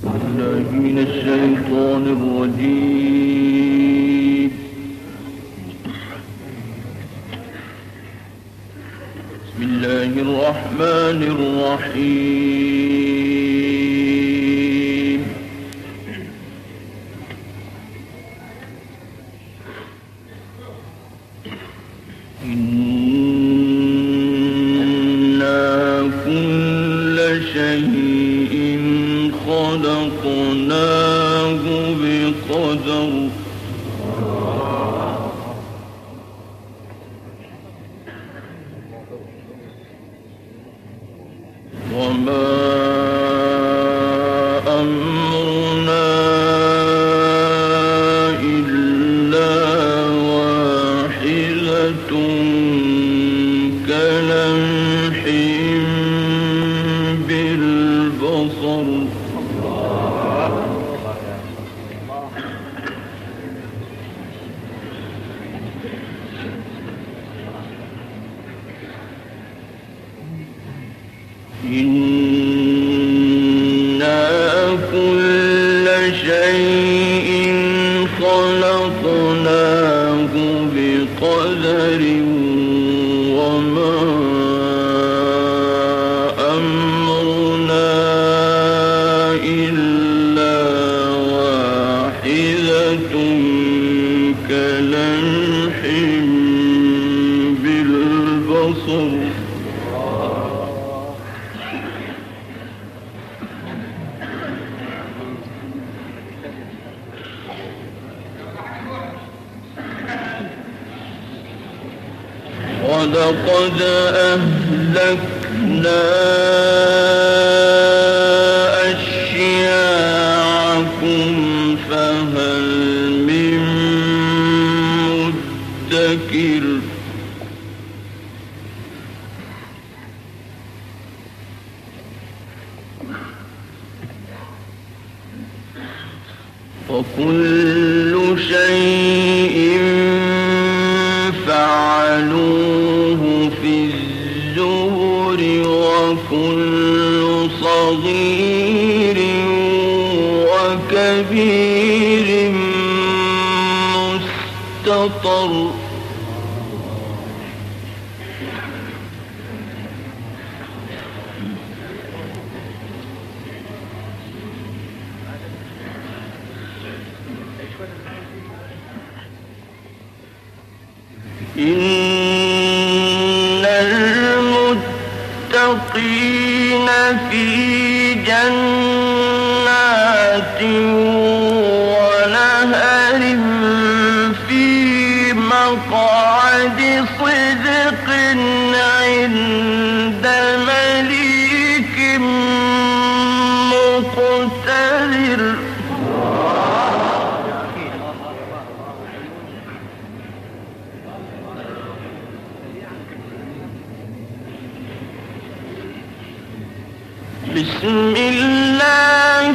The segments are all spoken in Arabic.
بالله من الشيطان الرجيم. بسم الله الرحمن الرحيم. إنا كل شيء خلقناه بقدر. وما أمرنا إلا واحدة كلمح بالبصر. إنا كل شيء خلقناه بقدر. وما أمرنا إلا واحدة كلمح بالبصر. ولقد أهلكنا أشياعكم فهل من مدكر. وكل شيء فعلوه في الزبر. وكل صغير وكبير مستطر. إن المتقين في جنات ونهر في مقعد صدق عند مليك مقتدر. بسم الله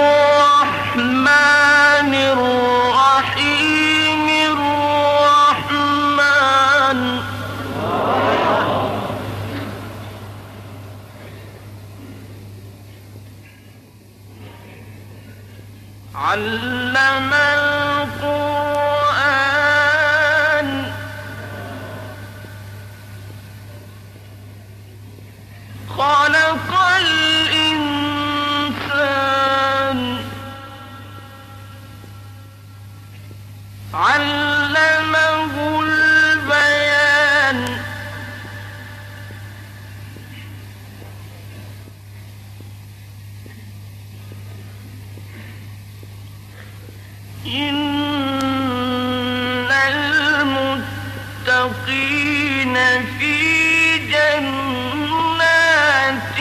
الرحمن الرحيم. الرحمن علم القرآن خلق الإنسان علمه البيان. إن المتقين في جنات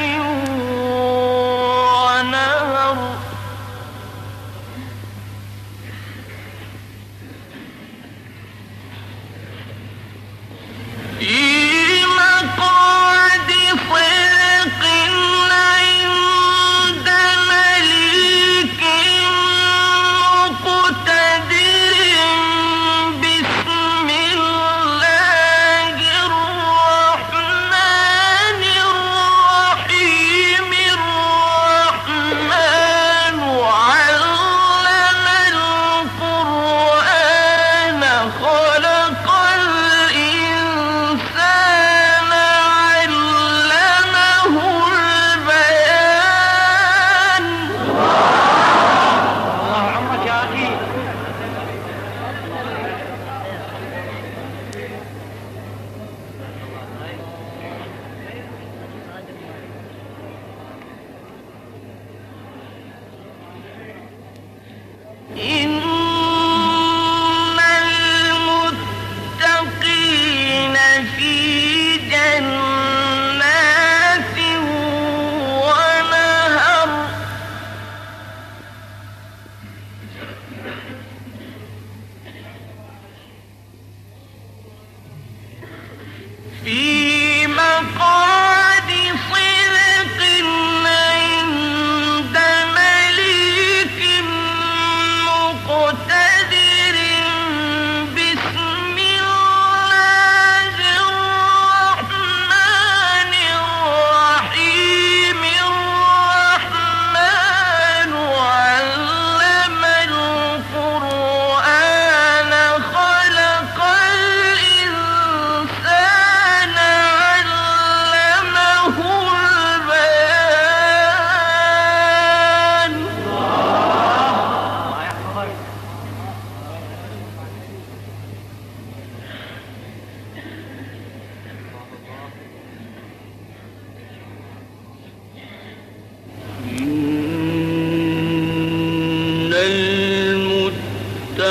ونهر. في مقعد صدق عند مليك مقتدر. بسم الله الرحمن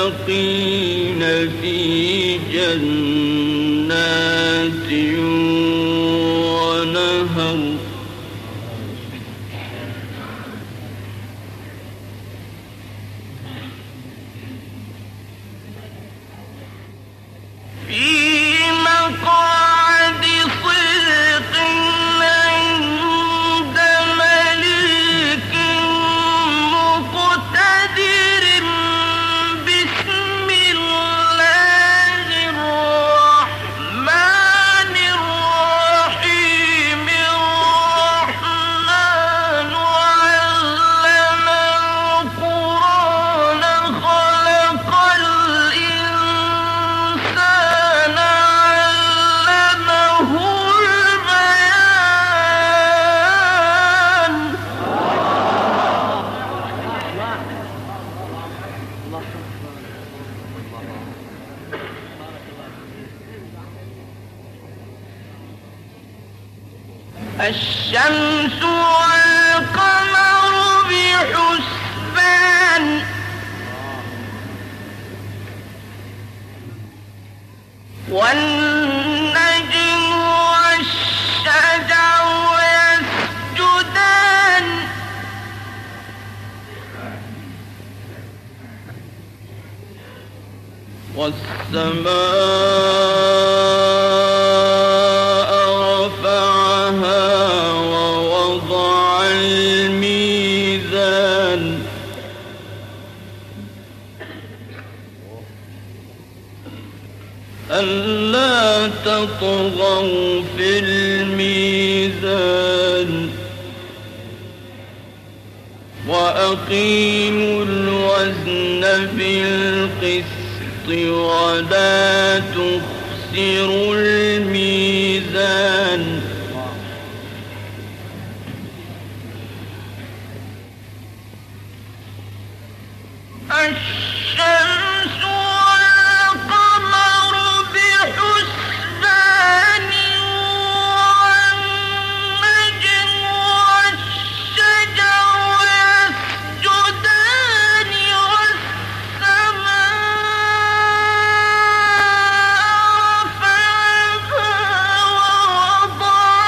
للمتقين في جنات ونهر الشمس والقمر بحسبان والنجم والشجر يسجدان والسماء رفعها ووضع الميزان ألا تطغوا في الميزان وأقيموا الوزن بالقسط ولا تخسروا الميزان الشمس والقمر بحسبان والنجم والشجر يسجدان والسماء رفعها ووضع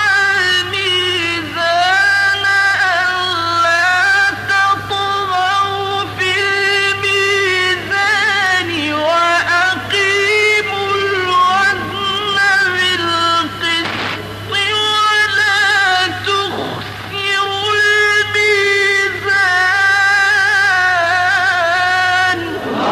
الميزان ألا تطغوا في الميزان وأقيموا الوزن بالقسط ولا تخسروا الميزان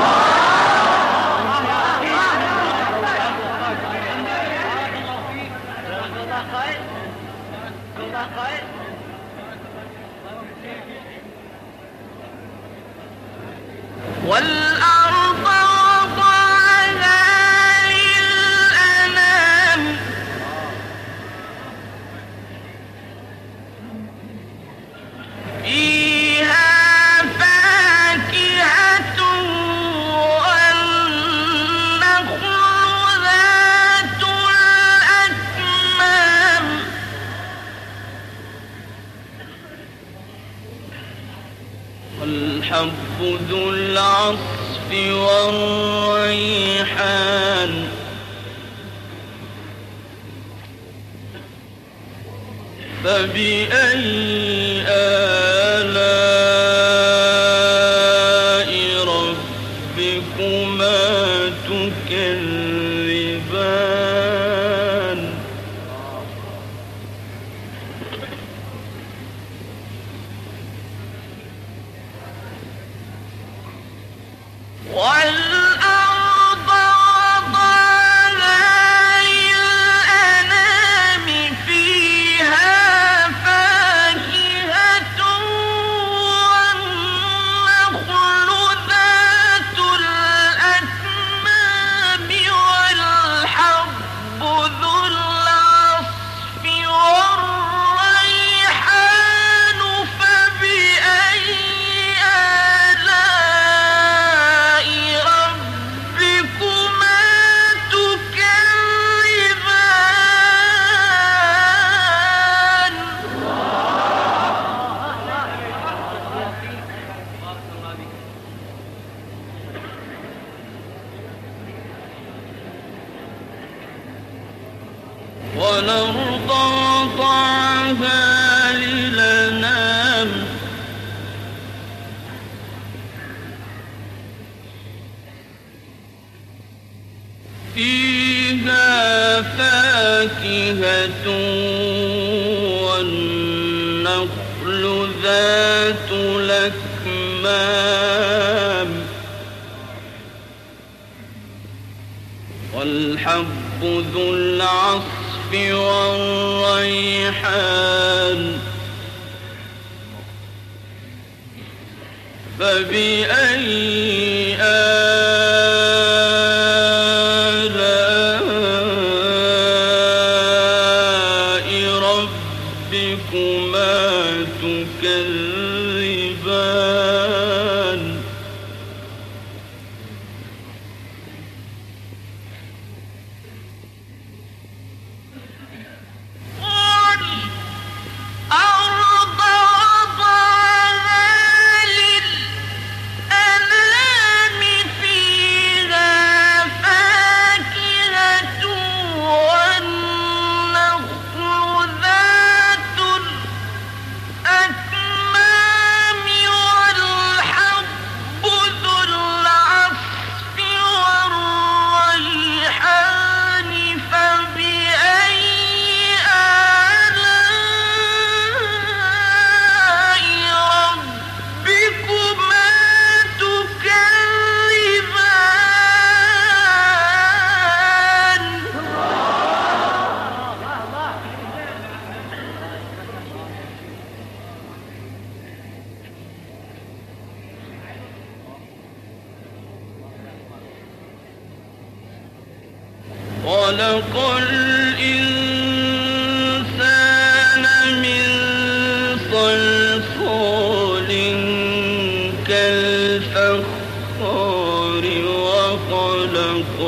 والأرض وضعها للأنام فيها فاكهة والنخل ذات الأكمام والحب ذو العصف والريحان فبأي آلاء ربكما تكذبان والأرض وضعها للأنام فيها فاكهة والأرض وضعها للأنام فيها فاكهة والنخل ذات الأكمام والحب ذو العصف والريحان فبأي آلاء ربكما تكذبان والأرض وضعها للأنام فيها فاكهة والنخل ذات الأكمام والحب ذو العصف والريحان فبأي آلاء ربكما تكذبان خلق الإنسان من صلصال كالفخار وخلق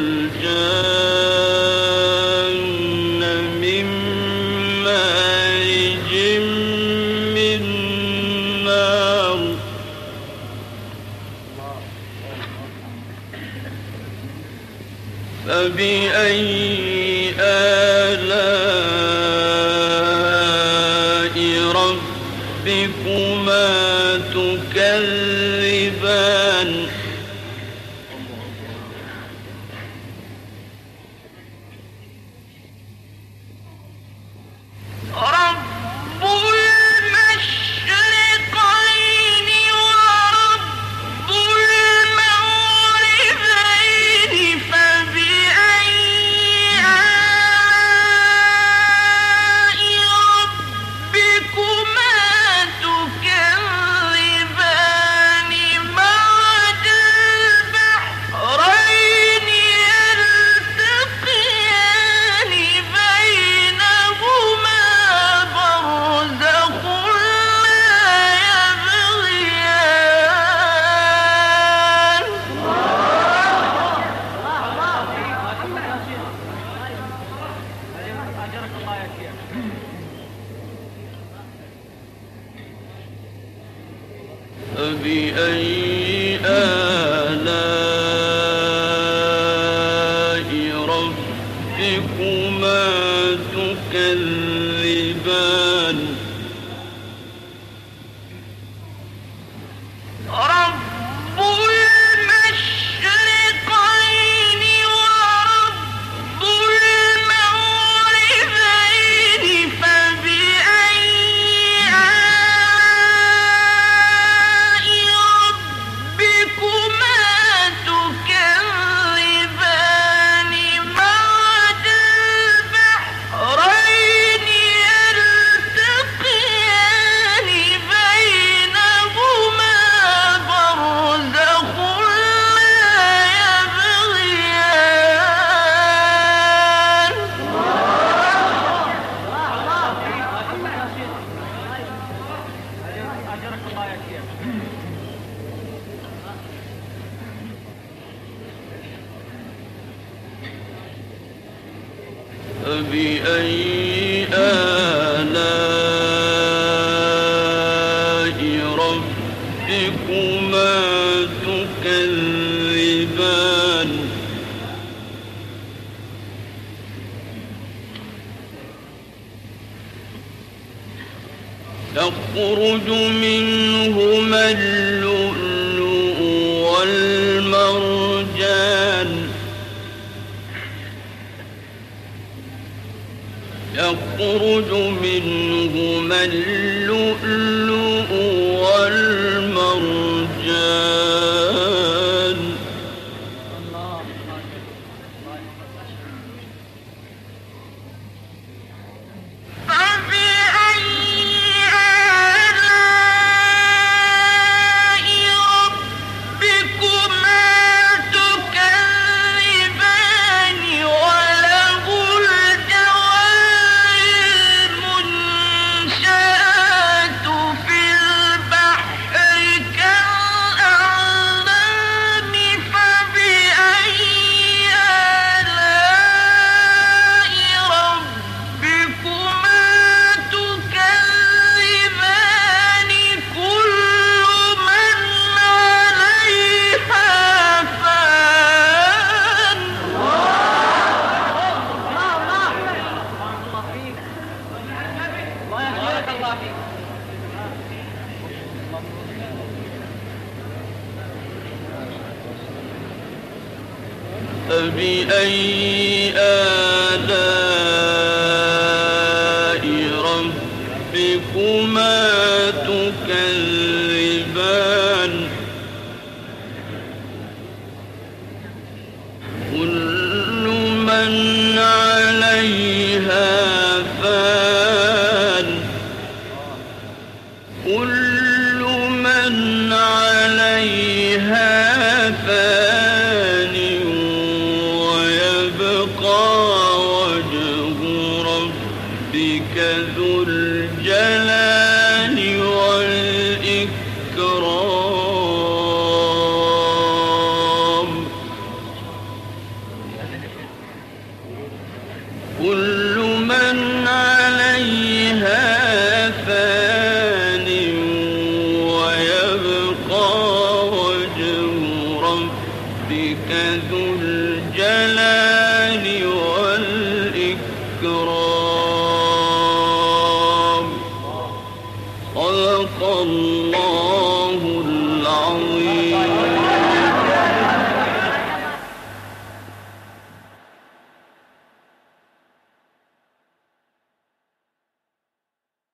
الجان من مارج من نار فبأي آلاء ربكما تكذبان رب المشرقين ورب المغربين فبأي آلاء ربكما تكذبان مرج البحرين يلتقيان بينهما برزخ لا يبغيان فبأي آلاء ربكما تكذبان رب المشرقين ورب المغربين فبأي آلاء ربكما تكذبان مرج البحرين يلتقيان بينهما برزخ لا يبغيان فبأي آلاء ربكما تكذبان يخرج منهما اللؤلؤ والمرجان يخرج منهما اللؤلؤ والمرجان فبأي آلاء ربكما تكذبان وله الجوار المنشآت في البحر كالأعلام فبأي آلاء ربكما تكذبان كل من عليها فان فبأي آلاء ربكما تكذبان كل من عليها فان كل من عليها فان ويبقى وجه ربك ذو الجلال والإكرام كل من عليها فان ويبقى وجه ربك ذو الجلال